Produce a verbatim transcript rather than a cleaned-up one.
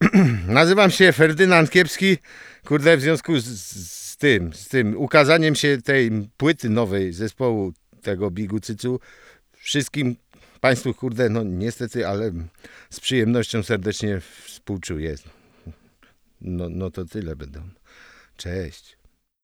Nazywam się Ferdynand Kiepski. Kurde, w związku z, z tym, z tym ukazaniem się tej płyty nowej zespołu tego Bigu Cycu, wszystkim Państwu, kurde, no niestety, ale z przyjemnością serdecznie współczuję. No, no to tyle będą. Cześć.